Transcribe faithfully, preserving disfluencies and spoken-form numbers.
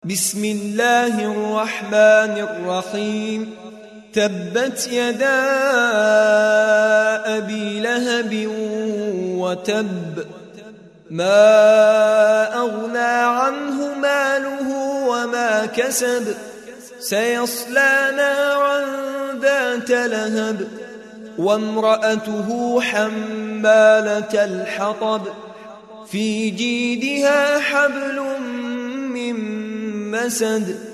بسم الله الرحمن الرحيم. تبت يدا أبي لهب وتب، ما أغنى عنه ماله وما كسب، سيصلى نارا ذات لهب، وامرأته حمالة الحطب، في جيدها حبل من مسد.